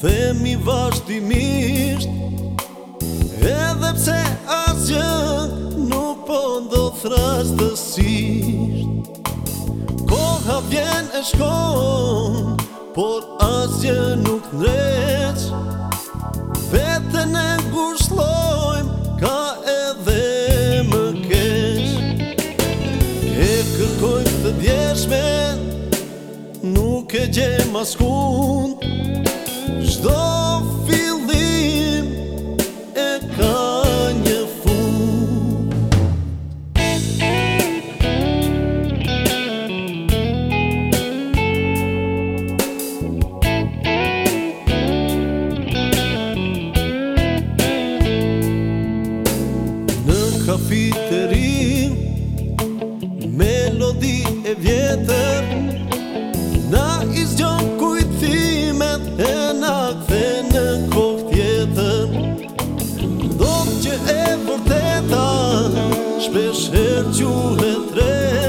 themi vazhdimisht, edhe pse asgjë nuk po ndodh rastësisht. Koha vjen e shkon, por asgjë nuk ndreq. Veten e ngushëllojmë, ka edhe më keq. E kërkojmë të djeshmen, nuk e gjem askund. Çdo fillim e ka një fund. Në kafiteri, melodi e vjetër na i zgjon kujtimet e na kthe në kohë tjetër. Ndodh që e vërteta shpesh herë quhet re.